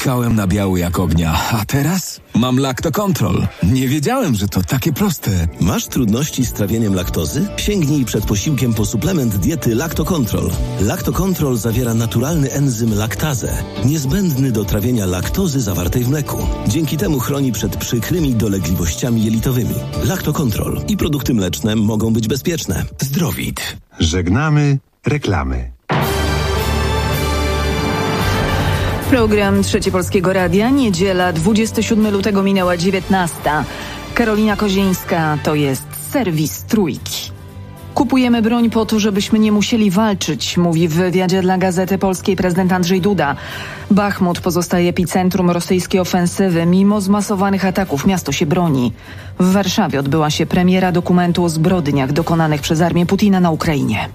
Czekałem na biały jak ognia, a teraz mam Lactocontrol. Nie wiedziałem, że to takie proste. Masz trudności z trawieniem laktozy? Sięgnij przed posiłkiem po suplement diety Lactocontrol. Lactocontrol zawiera naturalny enzym laktazę, niezbędny do trawienia laktozy zawartej w mleku. Dzięki temu chroni przed przykrymi dolegliwościami jelitowymi. Lactocontrol i produkty mleczne mogą być bezpieczne. Zdrowit. Żegnamy reklamy. Program Trzeci Polskiego Radia. Niedziela, 27 lutego minęła 19. Karolina Kozińska, to jest serwis Trójki. Kupujemy broń po to, żebyśmy nie musieli walczyć, mówi w wywiadzie dla Gazety Polskiej prezydent Andrzej Duda. Bachmut pozostaje epicentrum rosyjskiej ofensywy. Mimo zmasowanych ataków miasto się broni. W Warszawie odbyła się premiera dokumentu o zbrodniach dokonanych przez armię Putina na Ukrainie.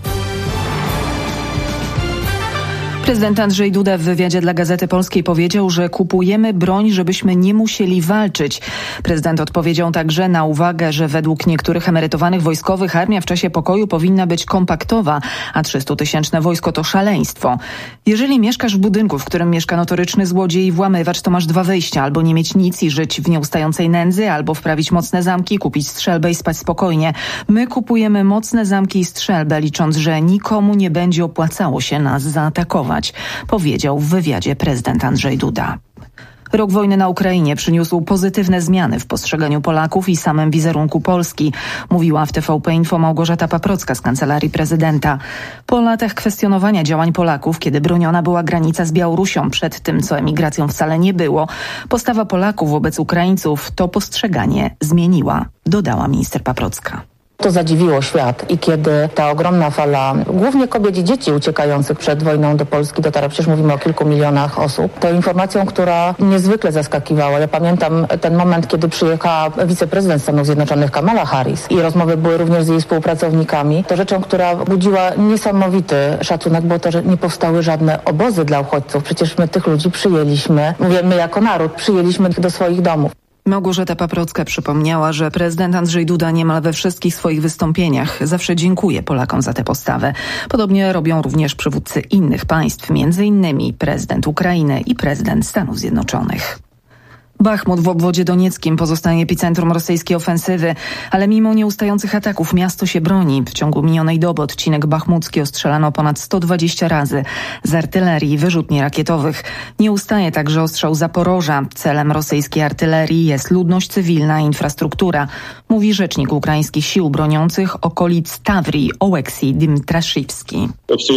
Prezydent Andrzej Duda w wywiadzie dla Gazety Polskiej powiedział, że kupujemy broń, żebyśmy nie musieli walczyć. Prezydent odpowiedział także na uwagę, że według niektórych emerytowanych wojskowych armia w czasie pokoju powinna być kompaktowa, a 300-tysięczne wojsko to szaleństwo. Jeżeli mieszkasz w budynku, w którym mieszka notoryczny złodziej i włamywacz, to masz dwa wyjścia: albo nie mieć nic i żyć w nieustającej nędzy, albo wprawić mocne zamki, kupić strzelbę i spać spokojnie. My kupujemy mocne zamki i strzelbę, licząc, że nikomu nie będzie opłacało się nas zaatakować, powiedział w wywiadzie prezydent Andrzej Duda. Rok wojny na Ukrainie przyniósł pozytywne zmiany w postrzeganiu Polaków i samym wizerunku Polski, mówiła w TVP Info Małgorzata Paprocka z Kancelarii Prezydenta. Po latach kwestionowania działań Polaków, kiedy broniona była granica z Białorusią przed tym, co emigracją wcale nie było, postawa Polaków wobec Ukraińców to postrzeganie zmieniła, dodała minister Paprocka. To zadziwiło świat i kiedy ta ogromna fala głównie kobiet i dzieci uciekających przed wojną do Polski dotarła, przecież mówimy o kilku milionach osób, to informacją, która niezwykle zaskakiwała. Ja pamiętam ten moment, kiedy przyjechała wiceprezydent Stanów Zjednoczonych Kamala Harris i rozmowy były również z jej współpracownikami. To rzeczą, która budziła niesamowity szacunek, było to, że nie powstały żadne obozy dla uchodźców. Przecież my tych ludzi przyjęliśmy, mówię my jako naród, przyjęliśmy ich do swoich domów. Małgorzata Paprocka przypomniała, że prezydent Andrzej Duda niemal we wszystkich swoich wystąpieniach zawsze dziękuje Polakom za tę postawę. Podobnie robią również przywódcy innych państw, m.in. prezydent Ukrainy i prezydent Stanów Zjednoczonych. Bachmut w obwodzie donieckim pozostaje epicentrum rosyjskiej ofensywy, ale mimo nieustających ataków miasto się broni. W ciągu minionej doby odcinek bachmucki ostrzelano ponad 120 razy z artylerii i wyrzutni rakietowych. Nie ustaje także ostrzał Zaporoża. Celem rosyjskiej artylerii jest ludność cywilna i infrastruktura, mówi rzecznik ukraińskich sił broniących okolic Tawrii Oleksij Dmytraszywski.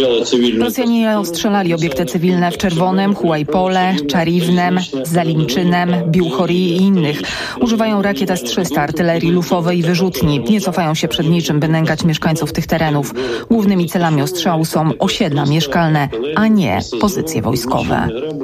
Rosjanie ostrzelali obiekty cywilne w Czerwonym, Hułajpole, Czariwnem, Zalimczynem, Biłchorii i innych. Używają rakiet S-300, artylerii lufowej i wyrzutni. Nie cofają się przed niczym, by nękać mieszkańców tych terenów. Głównymi celami ostrzału są osiedla mieszkalne, a nie pozycje wojskowe.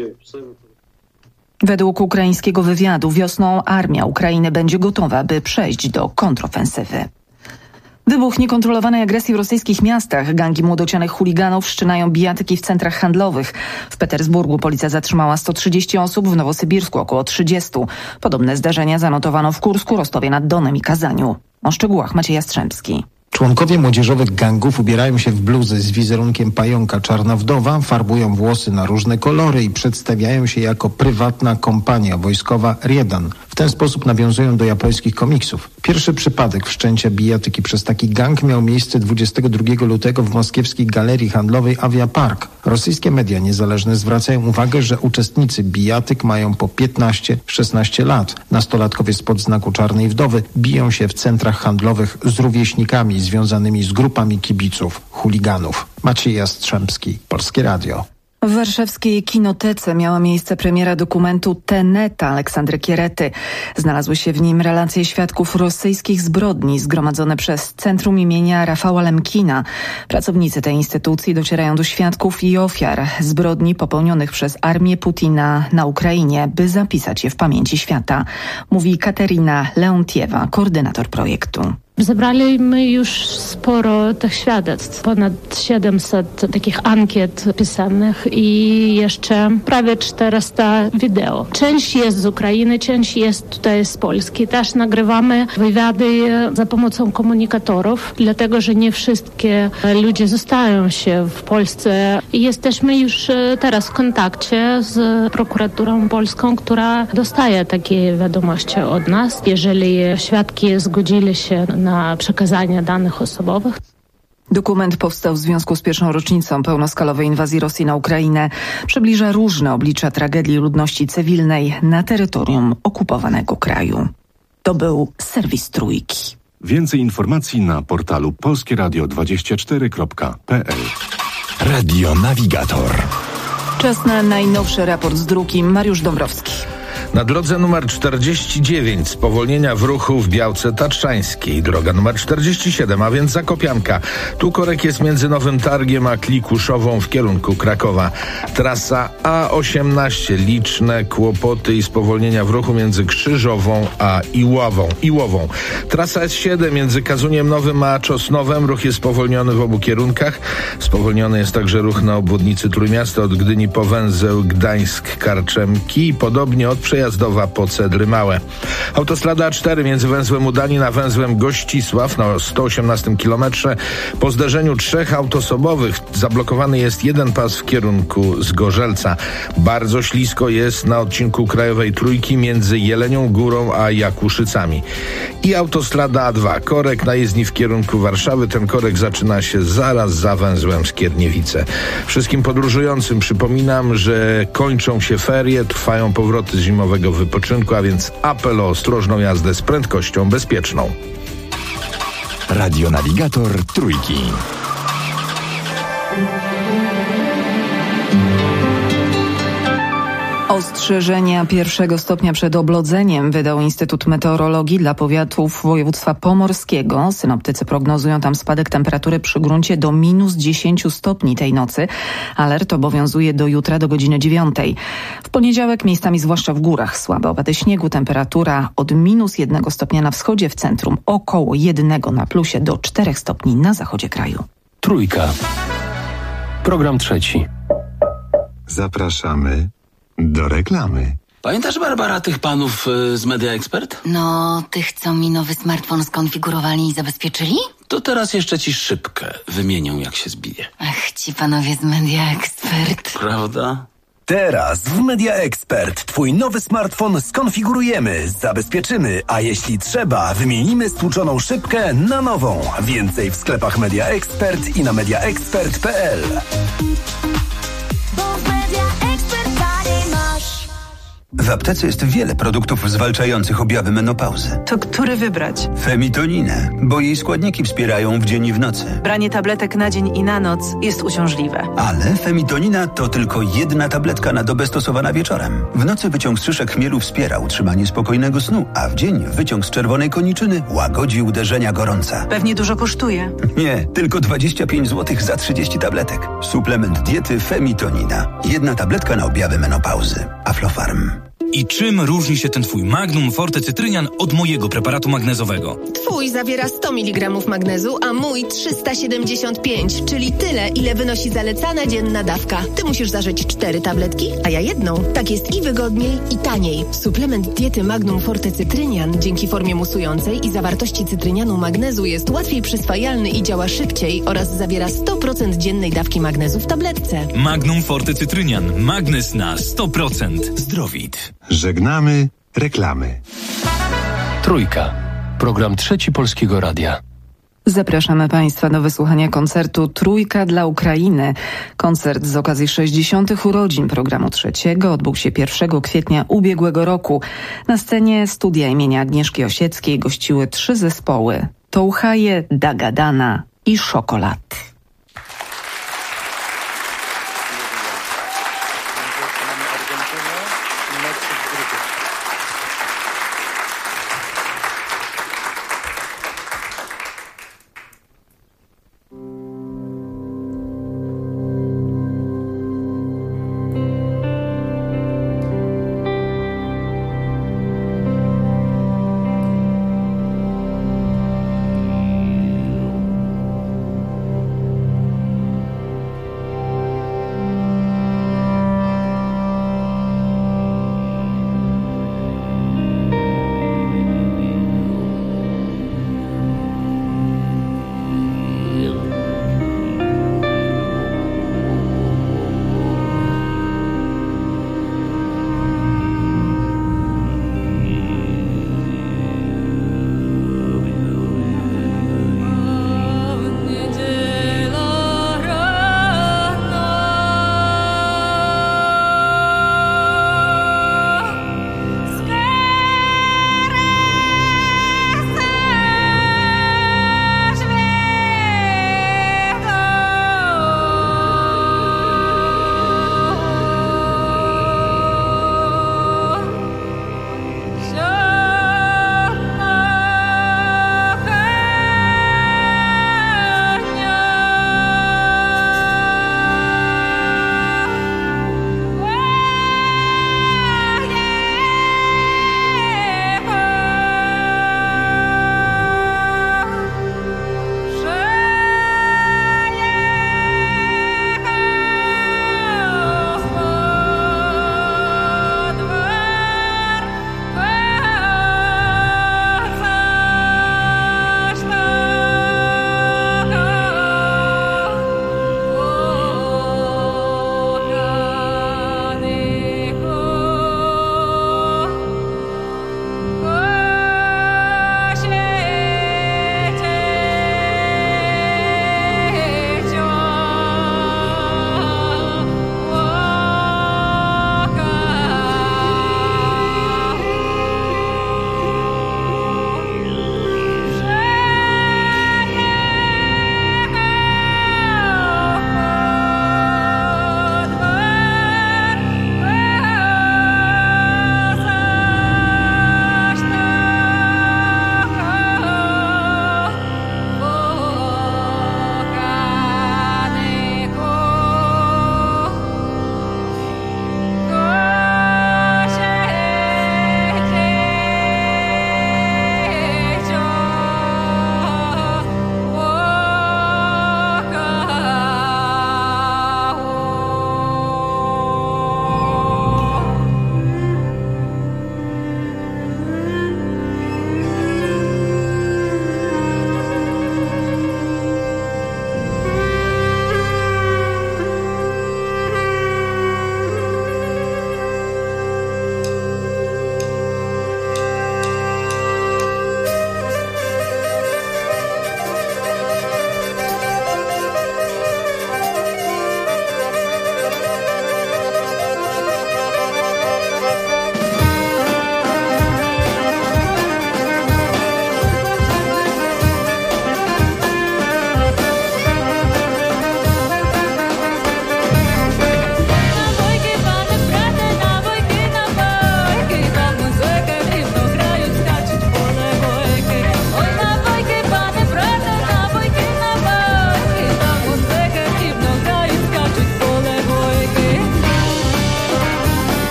Według ukraińskiego wywiadu wiosną armia Ukrainy będzie gotowa, by przejść do kontrofensywy. Wybuch niekontrolowanej agresji w rosyjskich miastach. Gangi młodocianych chuliganów wszczynają bijatyki w centrach handlowych. W Petersburgu policja zatrzymała 130 osób, w Nowosybirsku około 30. Podobne zdarzenia zanotowano w Kursku, Rostowie nad Donem i Kazaniu. O szczegółach Maciej Jastrzębski. Członkowie młodzieżowych gangów ubierają się w bluzy z wizerunkiem pająka Czarna Wdowa, farbują włosy na różne kolory i przedstawiają się jako prywatna kompania wojskowa Riedan. W ten sposób nawiązują do japońskich komiksów. Pierwszy przypadek wszczęcia bijatyki przez taki gang miał miejsce 22 lutego w moskiewskiej galerii handlowej Avia Park. Rosyjskie media niezależne zwracają uwagę, że uczestnicy bijatyk mają po 15-16 lat. Nastolatkowie spod znaku Czarnej Wdowy biją się w centrach handlowych z rówieśnikami związanymi z grupami kibiców, chuliganów. Maciej Jastrzębski, Polskie Radio. W warszawskiej Kinotece miała miejsce premiera dokumentu Teneta Aleksandry Kierety. Znalazły się w nim relacje świadków rosyjskich zbrodni zgromadzone przez Centrum imienia Rafała Lemkina. Pracownicy tej instytucji docierają do świadków i ofiar zbrodni popełnionych przez armię Putina na Ukrainie, by zapisać je w pamięci świata, mówi Katerina Leontiewa, koordynator projektu. Zebraliśmy już sporo tych świadectw, ponad 700 takich ankiet pisanych i jeszcze prawie 400 wideo. Część jest z Ukrainy, część jest tutaj z Polski. Też nagrywamy wywiady za pomocą komunikatorów, dlatego że nie wszystkie ludzie zostają się w Polsce. I jesteśmy już teraz w kontakcie z prokuraturą polską, która dostaje takie wiadomości od nas. Jeżeli świadki zgodzili się na przekazanie danych osobowych. Dokument powstał w związku z pierwszą rocznicą pełnoskalowej inwazji Rosji na Ukrainę. Przybliża różne oblicza tragedii ludności cywilnej na terytorium okupowanego kraju. To był serwis Trójki. Więcej informacji na portalu polskieradio24.pl. Radio Navigator. Czas na najnowszy raport z druki. Mariusz Dąbrowski. Na drodze numer 49 spowolnienia w ruchu w Białce Tatrzańskiej. Droga numer 47, a więc Zakopianka. Tu korek jest między Nowym Targiem a Klikuszową w kierunku Krakowa. Trasa A18. Liczne kłopoty i spowolnienia w ruchu między Krzyżową a Iłową. Trasa S7 między Kazuniem Nowym a Czosnowem. Ruch jest spowolniony w obu kierunkach. Spowolniony jest także ruch na obwodnicy Trójmiasta od Gdyni po węzeł Gdańsk-Karczemki. Podobnie od Przejazdowa po Cedry Małe. Autostrada A4 między węzłem Udanin a węzłem Gościsław na 118 km. Po zderzeniu 3 autosobowych zablokowany jest jeden pas w kierunku Zgorzelca. Bardzo ślisko jest na odcinku Krajowej Trójki między Jelenią Górą a Jakuszycami. I autostrada A2. Korek na jezdni w kierunku Warszawy. Ten korek zaczyna się zaraz za węzłem Skierniewice. Wszystkim podróżującym przypominam, że kończą się ferie, trwają powroty zimowego wypoczynku, a więc apel o ostrożną jazdę z prędkością bezpieczną. Radio Navigator Trójki. Ostrzeżenia 1. stopnia przed oblodzeniem wydał Instytut Meteorologii dla powiatów województwa pomorskiego. Synoptycy prognozują tam spadek temperatury przy gruncie do -10 stopni tej nocy. Alert obowiązuje do jutra do godziny 9. W poniedziałek miejscami, zwłaszcza w górach, słabe opady śniegu. Temperatura od -1 stopnia na wschodzie, w centrum około 1 na plusie do 4 stopni na zachodzie kraju. Trójka. Program trzeci. Zapraszamy do reklamy. Pamiętasz, Barbara, tych panów z Media Expert? No, tych, co mi nowy smartfon skonfigurowali i zabezpieczyli? To teraz jeszcze ci szybkę wymienią, jak się zbije. Ach, ci panowie z Media Expert. Prawda? Teraz w Media Expert twój nowy smartfon skonfigurujemy, zabezpieczymy, a jeśli trzeba, wymienimy stłuczoną szybkę na nową. Więcej w sklepach Media Expert i na mediaexpert.pl. W aptece jest wiele produktów zwalczających objawy menopauzy. To który wybrać? Femitoninę, bo jej składniki wspierają w dzień i w nocy. Branie tabletek na dzień i na noc jest uciążliwe. Ale femitonina to tylko jedna tabletka na dobę stosowana wieczorem. W nocy wyciąg z szyszek chmielu wspiera utrzymanie spokojnego snu, a w dzień wyciąg z czerwonej koniczyny łagodzi uderzenia gorąca. Pewnie dużo kosztuje. Nie, tylko 25 zł za 30 tabletek. Suplement diety Femitonina. Jedna tabletka na objawy menopauzy. Aflofarm. I czym różni się ten twój Magnum Forte Cytrynian od mojego preparatu magnezowego? Twój zawiera 100 mg magnezu, a mój 375, czyli tyle, ile wynosi zalecana dzienna dawka. Ty musisz zażyć 4 tabletki, a ja jedną. Tak jest i wygodniej, i taniej. Suplement diety Magnum Forte Cytrynian dzięki formie musującej i zawartości cytrynianu magnezu jest łatwiej przyswajalny i działa szybciej oraz zawiera 100% dziennej dawki magnezu w tabletce. Magnum Forte Cytrynian. Magnes na 100%. Zdrowit. Żegnamy reklamy. Trójka. Program trzeci Polskiego Radia. Zapraszamy Państwa do wysłuchania koncertu Trójka dla Ukrainy. Koncert z okazji 60. urodzin programu trzeciego odbył się 1 kwietnia ubiegłego roku. Na scenie studia imienia Agnieszki Osieckiej gościły 3 zespoły: Touchaje, Dagadana i Szokolad.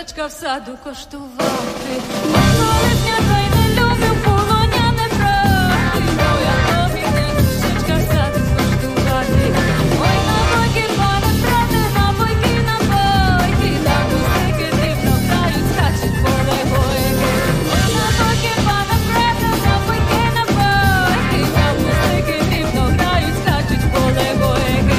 Містечка в саду коштувати. Липня та й не любив полоняне брати. Моя тобі містечка в саду коштувати. Ой, на боки, пане брате, на бойки, на бойки. Там музики дивно грають, скачуть поле гойки. Ой, на боки, пане брате, на бойки, на бойки. Там музики дивно грають, скачуть поле гойки.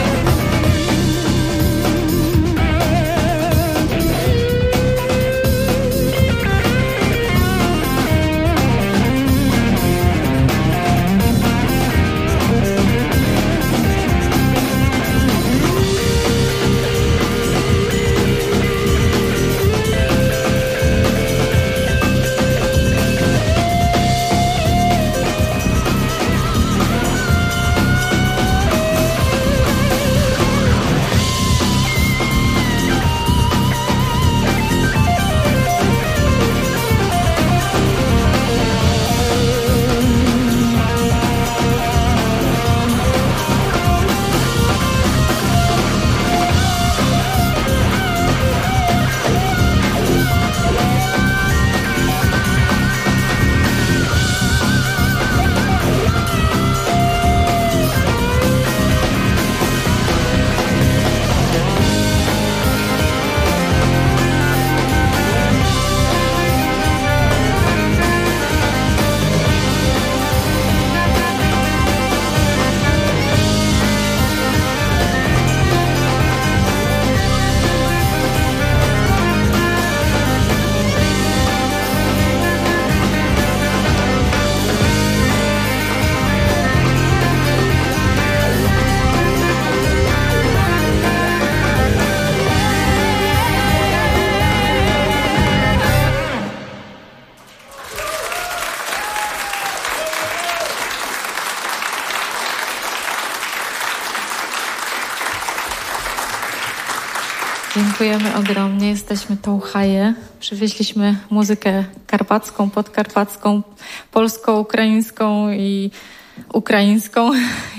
Dziękujemy ogromnie. Jesteśmy Touchaje. Przywieźliśmy muzykę karpacką, podkarpacką, polsko-ukraińską i ukraińską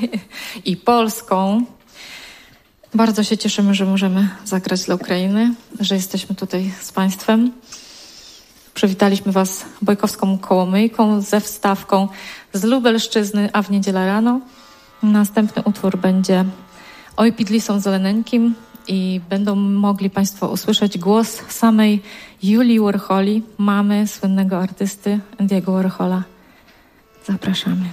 i polską. Bardzo się cieszymy, że możemy zagrać dla Ukrainy, że jesteśmy tutaj z Państwem. Przywitaliśmy Was bojkowską kołomyjką ze wstawką z Lubelszczyzny, a w niedzielę rano. Następny utwór będzie Oj Pidlisą Zeleneńkim i będą mogli Państwo usłyszeć głos samej Julii Warholi, mamy słynnego artysty Andy'ego Warhola. Zapraszamy.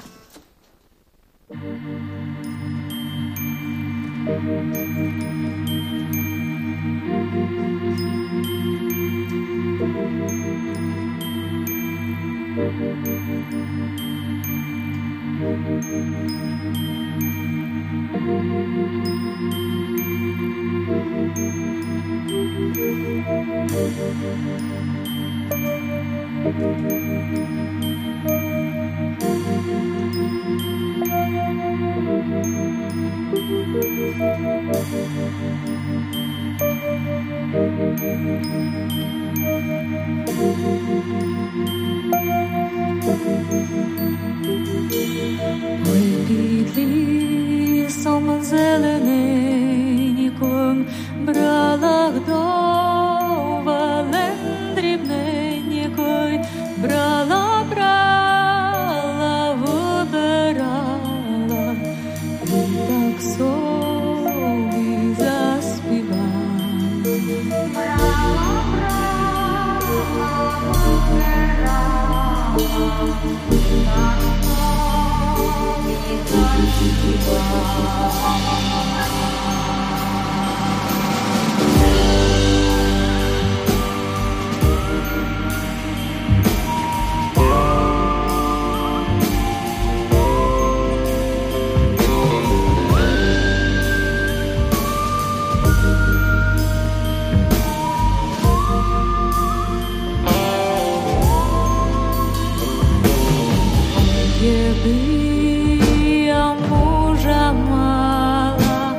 Ой, під лісом зелененьким брала вдова лен дрібненький, брала, вибирала, і так собі заспівала. Якби я мужа мала,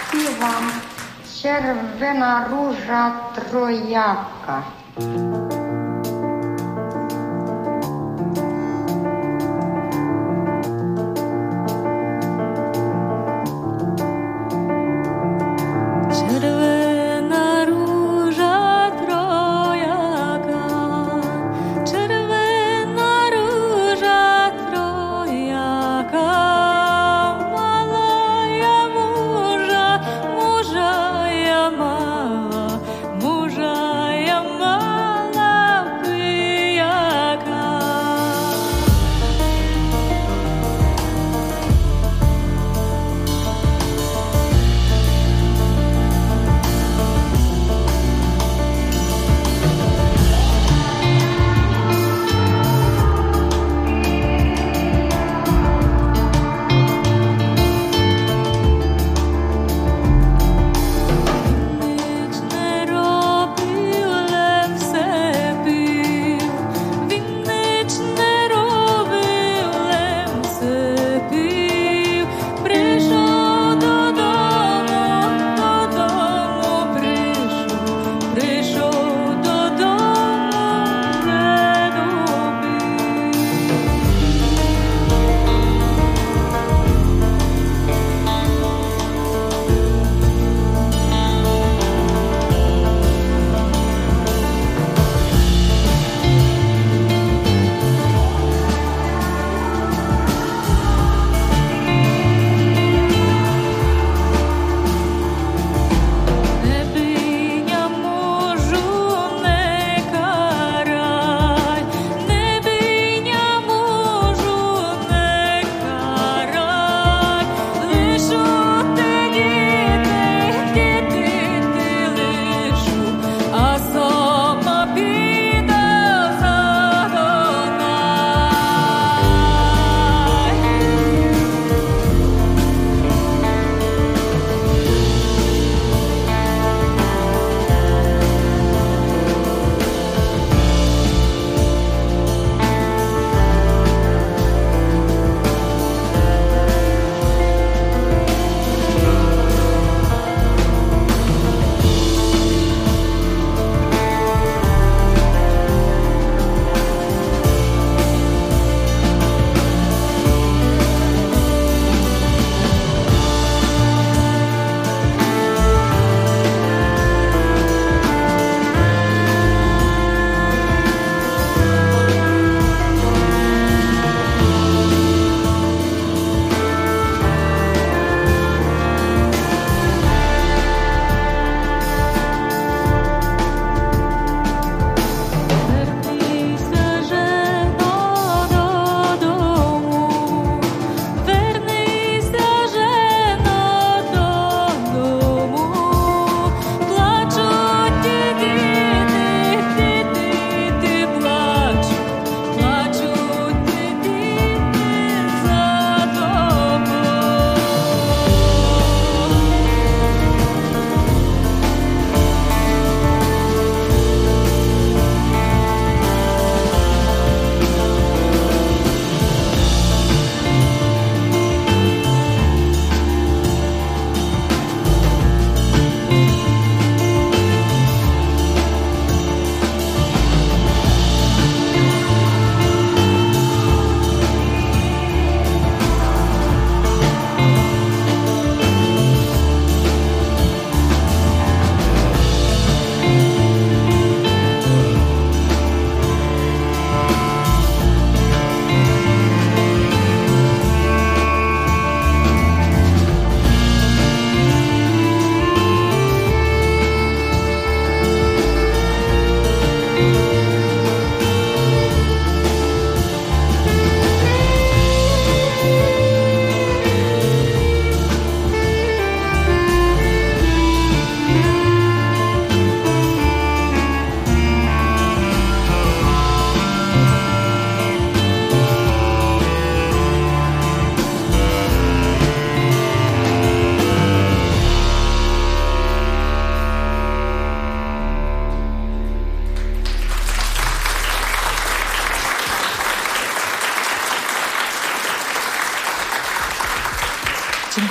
Śpiewam Czerwona róża trojaka. Czerwona róża trojaka, czerwona róża trojaka, mala ja murza, murza ja mala, murza ja mala.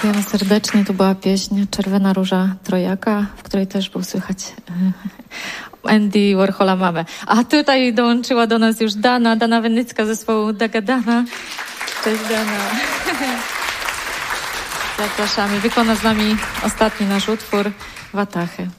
Dziękujemy serdecznie. To była pieśń Czerwona Róża Trojaka, w której też był słychać Andy Warhola Mamę. A tutaj dołączyła do nas już Dana Wennicka z zespołu Dagadana. Cześć Dana. Zapraszamy. Wykona z nami ostatni nasz utwór Watachy.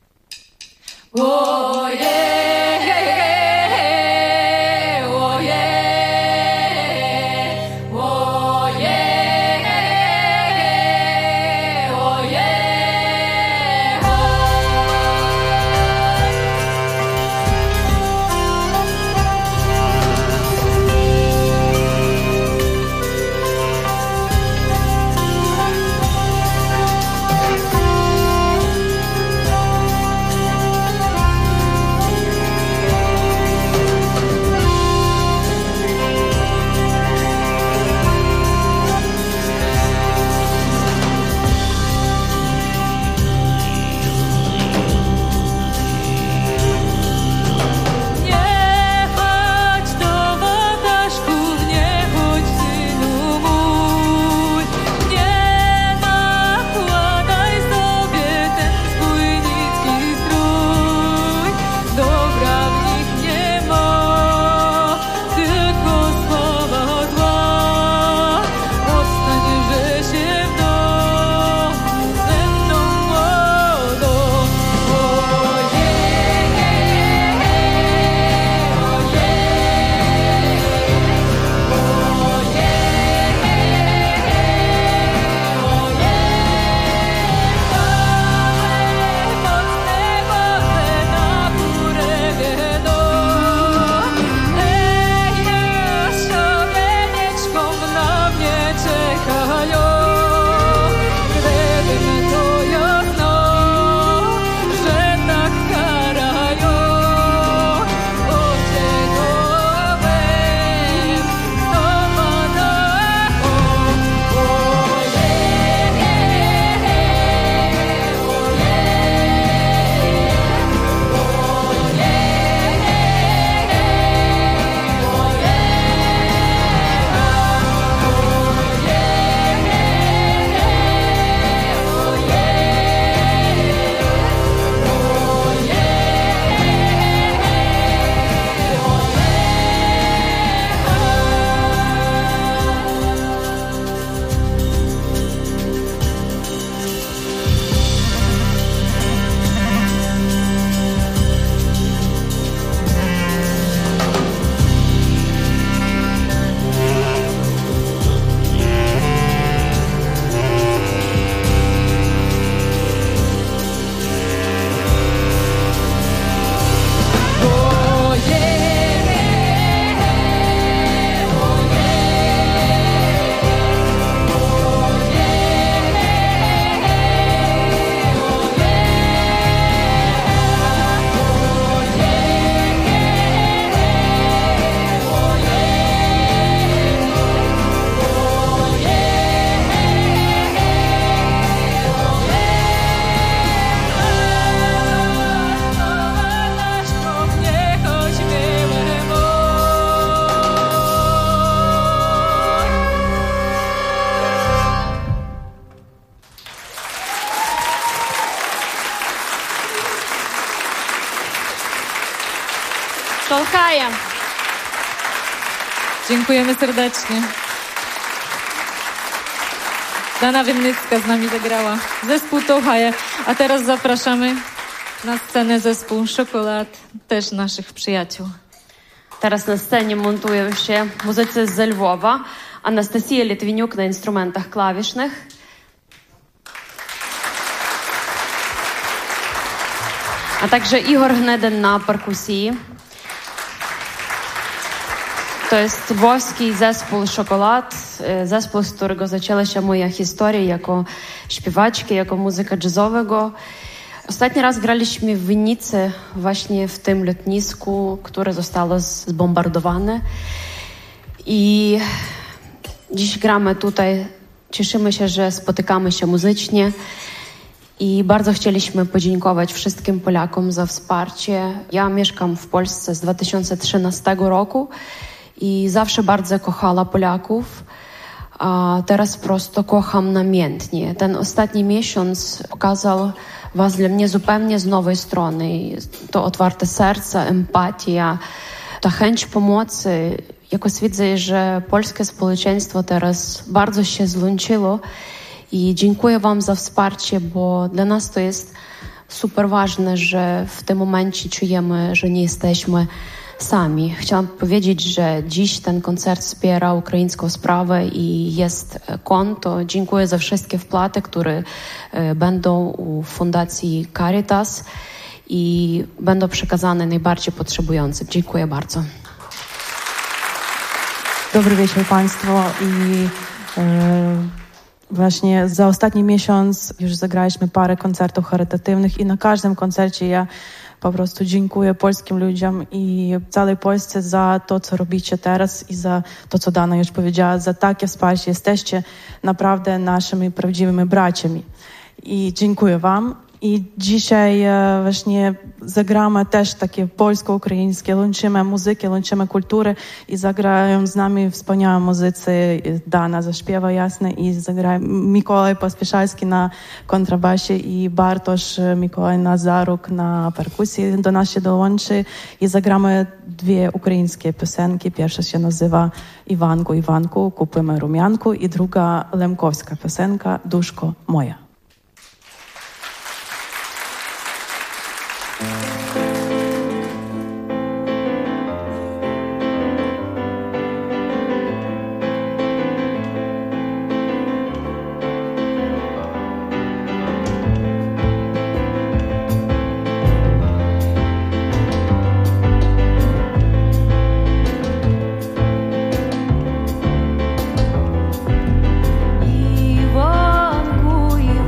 Szolchaja. Dziękujemy serdecznie. Dana Wennicka z nami zagrała. Zespół Touhaje. A teraz zapraszamy na scenę zespół Szokolad, też naszych przyjaciół. Teraz na scenie montują się muzycy z Lwowa. Anastazja Litwiniuk na instrumentach klawisznych. A także Igor Gneden na perkusji. To jest włoski zespół Szokolad, zespół, z którego zaczęła się moja historia jako śpiewaczki, jako muzyka jazzowego. Ostatni raz graliśmy w Winnicy, właśnie w tym lotnisku, które zostało zbombardowane. I dziś gramy tutaj, cieszymy się, że spotykamy się muzycznie. I bardzo chcieliśmy podziękować wszystkim Polakom za wsparcie. Ja mieszkam w Polsce z 2013 roku i zawsze bardzo kochała Polaków. a teraz prosto kocham namiętnie. Ten ostatni miesiąc pokazał was dla mnie zupełnie z nowej strony. To otwarte serce, empatia, ta chęć pomocy. Jakoś widzę, że polskie społeczeństwo teraz bardzo się złączyło i dziękuję wam za wsparcie, bo dla nas to jest super ważne, że w tym momencie czujemy, że nie jesteśmy sami. Chciałam powiedzieć, że dziś ten koncert wspiera ukraińską sprawę i jest konto. Dziękuję za wszystkie wpłaty, które będą u Fundacji Caritas i będą przekazane najbardziej potrzebującym. Dziękuję bardzo. Dobry wieczór Państwu i właśnie za ostatni miesiąc już zagraliśmy parę koncertów charytatywnych i na każdym koncercie ja po prostu dziękuję polskim ludziom i całej Polsce za to, co robicie teraz i za to, co Dana już powiedziała, za takie wsparcie. Jesteście naprawdę naszymi prawdziwymi braćmi i dziękuję wam. I dzisiaj właśnie zagramy też takie polsko-ukraińskie, łączymy muzykę, łączymy kulturę i zagrają z nami wspaniałe muzycy. Dana zaśpiewa jasne i zagrają Mikołaj Pospieszalski na kontrabasie i Bartosz Mikołaj Nazaruk na perkusji do nas się dołączy i zagramy dwie ukraińskie piosenki. Pierwsza się nazywa Iwanku, Iwanku, kupimy rumianku i druga lemkowska piosenka Duszko moja. Іванку,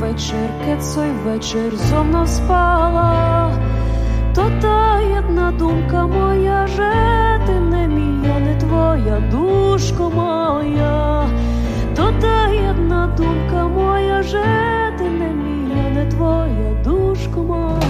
вечір, цей вечір зо мною спала. То та єдна думка моя, же ти не мія, не твоя, душко моя. То та єдна думка моя, же ти не мія, не твоя, душко моя.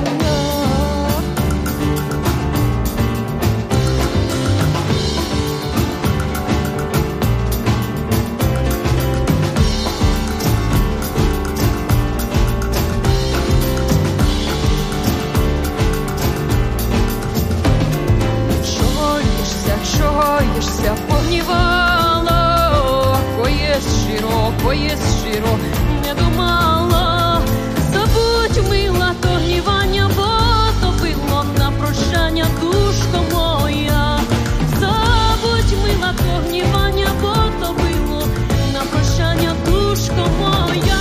Чогоїшся, погнівала, поєсть щиро, не думала. Забудь, мила, то гнівання, бо то було на прощання, душко моя. Забудь, мила, то гнівання, бо то було на прощання, душко моя.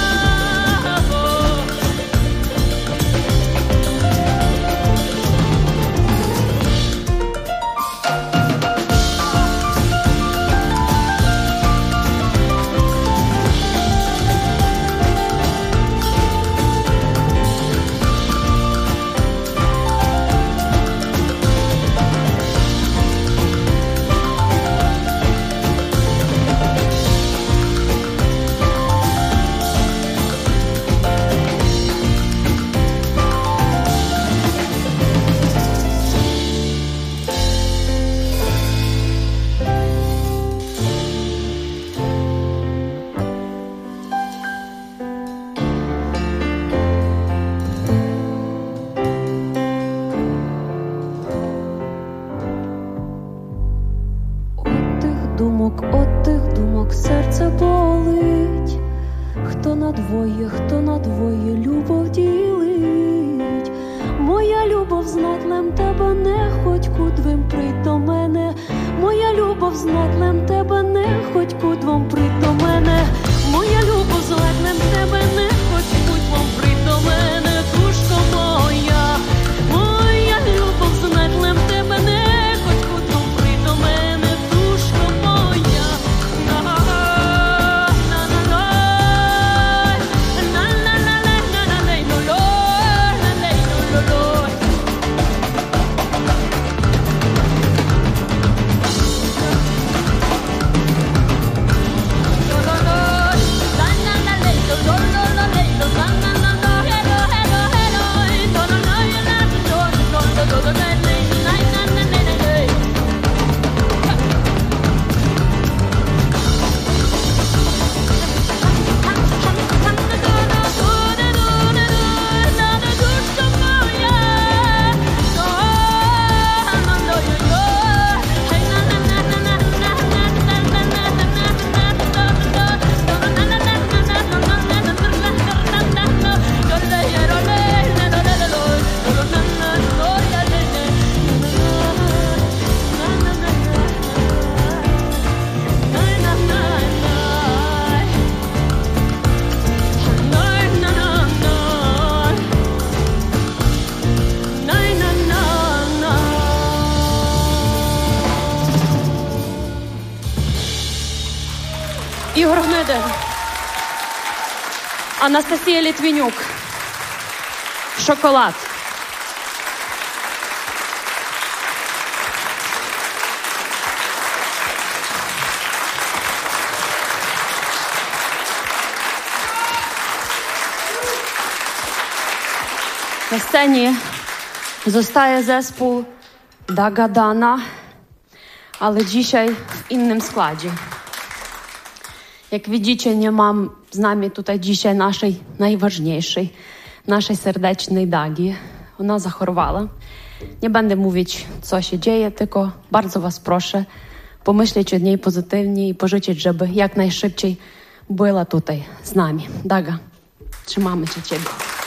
От тих думок серце болить. Хто на двоє любов ділить. Моя любов з надлем тебе не хоть кудвим прийдь до мене. Моя любов з надлем тебе не хоть кудвом прийдь до мене. Моя любов з надлем тебе не хоть кудвом прийдь до мене, душко моя. Моя любов з надлем тебе не хоть кудвом прийдь до мене, душко моя. Ігор Гнедин, Анастасія Літвінюк, «Шоколад». Na scenie zostaje zespół Dagadana, ale dzisiaj w innym składzie. Jak widzicie, nie mam z nami tutaj dzisiaj naszej najważniejszej, naszej serdecznej Dagi. Ona zachorowała. Nie będę mówić, co się dzieje, tylko bardzo was proszę pomyśleć o niej pozytywnie i pożyczyć, żeby jak najszybciej była tutaj z nami. Daga, trzymamy się ciebie.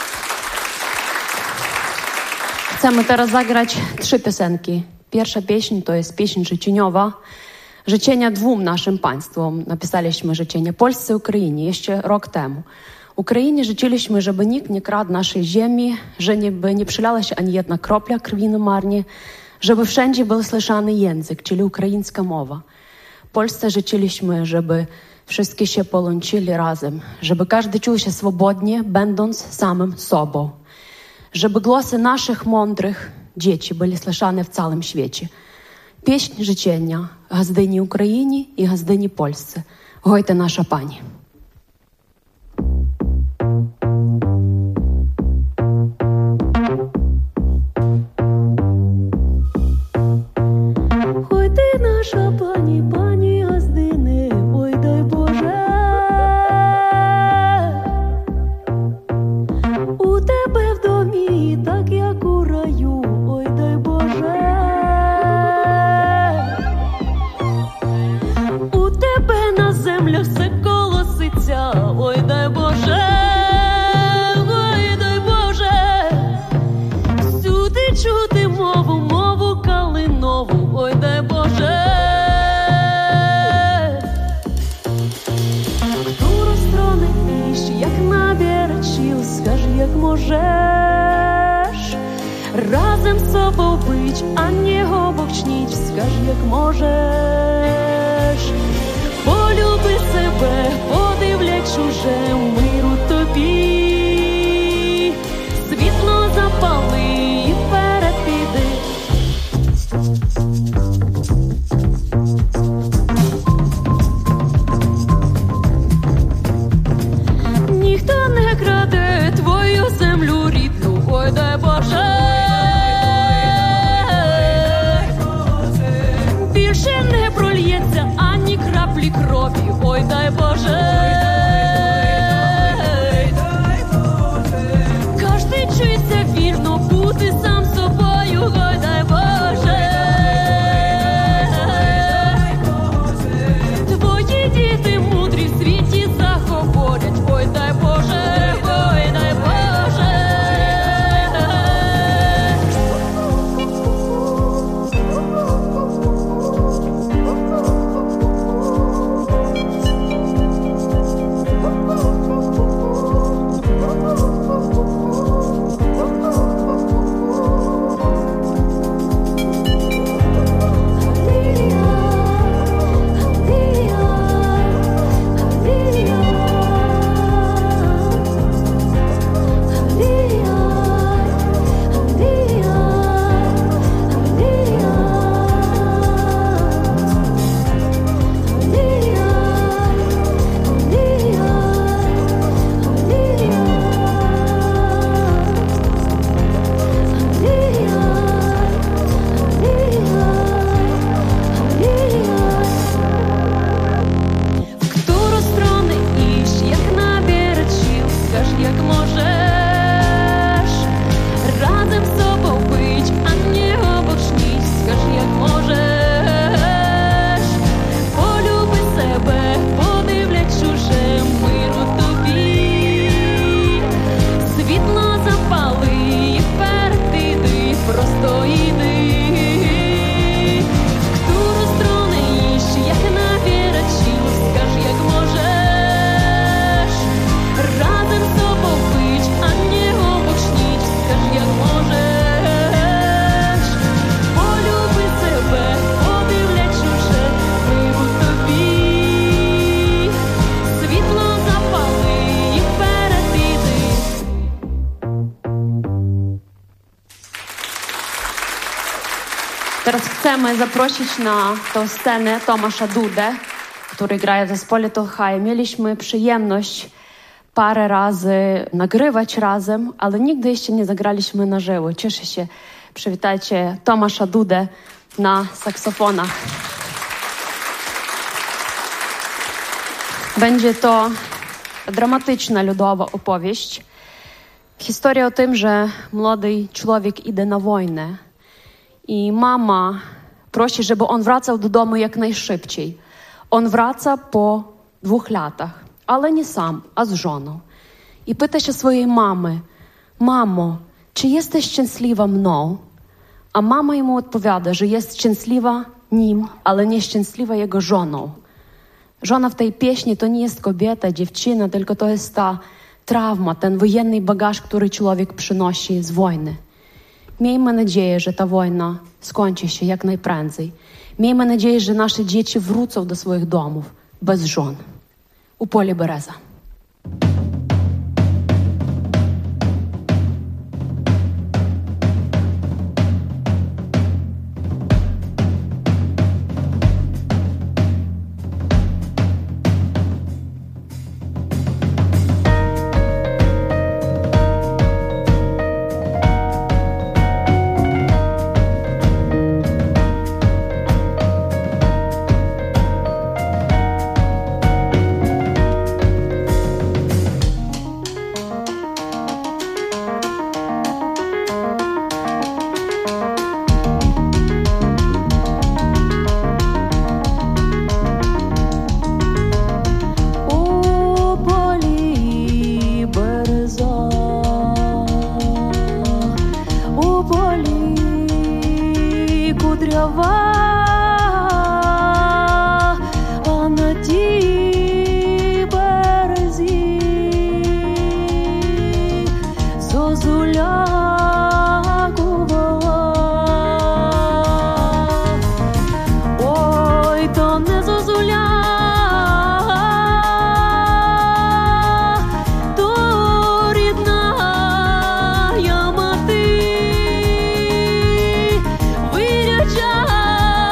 Chcemy teraz zagrać 3 piosenki. Pierwsza pieśń to jest pieśń życzeniowa. Życzenia 2 naszym państwom. Napisaliśmy życzenia Polsce i Ukrainie jeszcze rok temu. Ukrainie życzyliśmy, żeby nikt nie kradł naszej ziemi, żeby nie przylała się ani jedna kropla krwi na marnie, żeby wszędzie był słyszany język, czyli ukraińska mowa. Polsce życzyliśmy, żeby wszystkie się połączyli razem, żeby każdy czuł się swobodnie, będąc samym sobą. Żeby głosy naszych mądrych dzieci byli słyszane w całym świecie. Pieśń życzenia gazdyni Україні i gazdyni Polsce. Гойте наша пані. Гойте наша пані, пані газдини, ой дай Боже. У тебе в домі, так як у раю, ой дай Боже. У тебе на землях все колоситься, ой дай Боже. Ой дай Боже. Всюди чути мову, мову калинову, ой дай Боже. Хто розтроне піч, як на беречіл, скажи, як можеш. Разом з собою бич, а не обочніч, скажи, як можеш. Полюби себе, подивляй чуже, миру тобі. Світло запали і вперед піди. Ніхто не краде твою землю рідну, ой дай Боже. Більше не прольється ані краплі крові, ой дай Боже. Кожний чується вільно бути сам собою, ой дай Боже. Твої діти мудрі в світі заговорять, ой дай Боже, ой дай Боже. Teraz chcemy zaprosić na tę scenę Tomasza Dudę, który gra w zespole Tolchaje. Mieliśmy przyjemność parę razy nagrywać razem, ale nigdy jeszcze nie zagraliśmy na żywo. Cieszę się. Przywitajcie Tomasza Dudę na saksofonach. Będzie to dramatyczna ludowa opowieść. Historia o tym, że młody człowiek idzie na wojnę i mama prosi, żeby on wracał do domu jak najszybciej. On wraca po 2 latach, ale nie sam, a z żoną. I pyta się swojej mamy: mamo, czy jesteś szczęśliwa mną? A mama mu odpowiada, że jest szczęśliwa nim, ale nieszczęśliwa jego żoną. Żona w tej pieśni to nie jest kobieta, dziewczyna, tylko to jest ta trauma, ten wojenny bagaż, który człowiek przynosi z wojny. Miejmy nadzieję, że ta wojna skończy się jak najprędzej. Miejmy nadzieję, że nasze dzieci wrócą do swoich domów bez żon. у полі береза. Виряча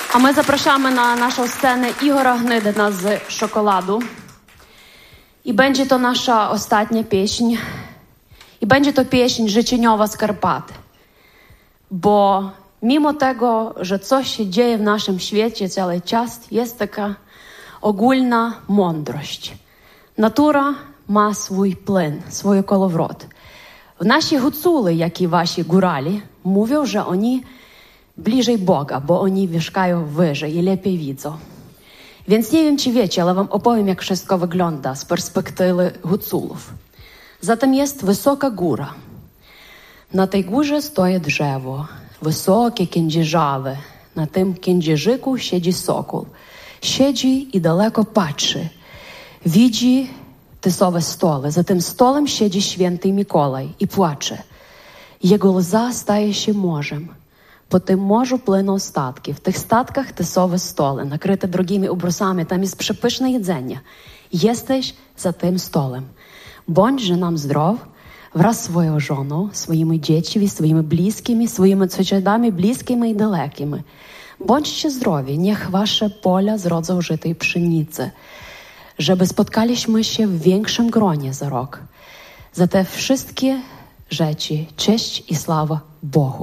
A my zapraszamy na naszą scenę Igora Gnydyna z Szokолadu. I będzie to nasza ostatnia pieśń. I będzie to pieśń życzeniowa z Karpat. Bo mimo tego, że coś się dzieje w naszym świecie cały czas, jest taka ogólna mądrość. Natura ma swój plyn, swój kolowrót. Nasi guculi, jak i wasi górali, mówią, że oni bliżej Boga, bo oni mieszkają wyżej i lepiej widzą. Więc nie wiem, czy wiecie, ale wam opowiem, jak wszystko wygląda z perspektywy guculów. Zatem jest wysoka góra. Na tej górze stoi drzewo, wysokie, kędzierzawe. Na tym kędzierzyku siedzi sokół. Siedzi i daleko patrzy. Widzi tysowe stoły. Za tym stolem siedzi święty Mikołaj i płacze. Jego łza staje się morzem. Po tym morzu płyną statki. W tych statkach tysowe stoły, nakryte drogimi ubrusami. Tam jest przepyszne jedzenie. Jesteś za tym stolem. Bądźże nam zdrow wraz z swoją żoną, swoimi dziećmi, swoimi bliskimi, swoimi sąsiadami bliskimi i dalekimi. Bądźcie zdrowi, niech wasze pola zrodzą żytej pszenicy, żeby spotkaliśmy się w większym gronie za rok. Za te wszystkie rzeczy cześć i sława Bogu.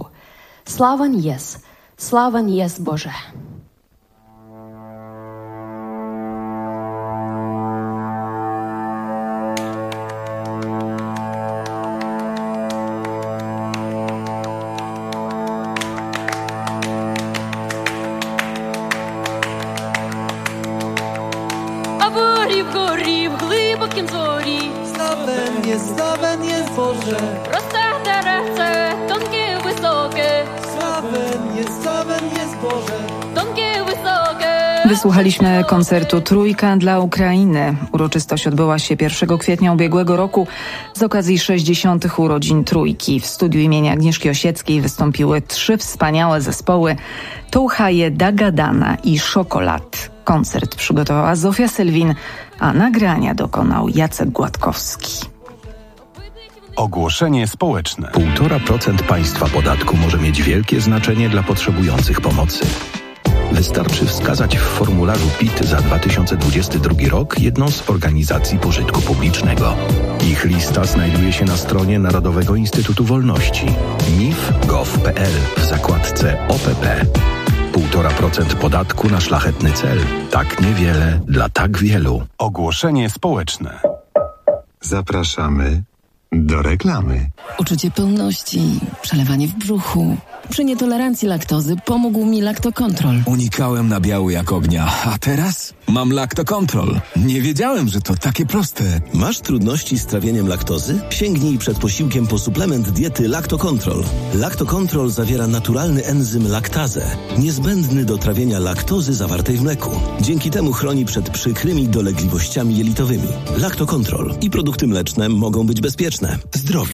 Sławan jest Boże. Slaven jest Boże. Proste ręce, tонkie, wysokie. Slaven jest Boże. Tонkie, wysokie. Wysłuchaliśmy koncertu Trójka dla Ukrainy. Uroczystość odbyła się 1 kwietnia ubiegłego roku z okazji 60. urodzin Trójki. W studiu imienia Agnieszki Osieckiej wystąpiły 3 wspaniałe zespoły: Touchaje, Dagadana i Szokолad. Koncert przygotowała Zofia Sylwin, a nagrania dokonał Jacek Gładkowski. Ogłoszenie społeczne. 1,5% państwa podatku może mieć wielkie znaczenie dla potrzebujących pomocy. Wystarczy wskazać w formularzu PIT za 2022 rok jedną z organizacji pożytku publicznego. Ich lista znajduje się na stronie Narodowego Instytutu Wolności nif.gov.pl w zakładce OPP. 1,5% podatku na szlachetny cel. Tak niewiele dla tak wielu. Ogłoszenie społeczne. Zapraszamy do reklamy. Uczucie pełności, przelewanie w brzuchu. Przy nietolerancji laktozy pomógł mi Lactocontrol. Unikałem nabiału jak ognia, a teraz mam Lactocontrol. Nie wiedziałem, że to takie proste. Masz trudności z trawieniem laktozy? Sięgnij przed posiłkiem po suplement diety Lactocontrol. Lactocontrol zawiera naturalny enzym laktazę, niezbędny do trawienia laktozy zawartej w mleku. Dzięki temu chroni przed przykrymi dolegliwościami jelitowymi. Lactocontrol i produkty mleczne mogą być bezpieczne. Zdrowi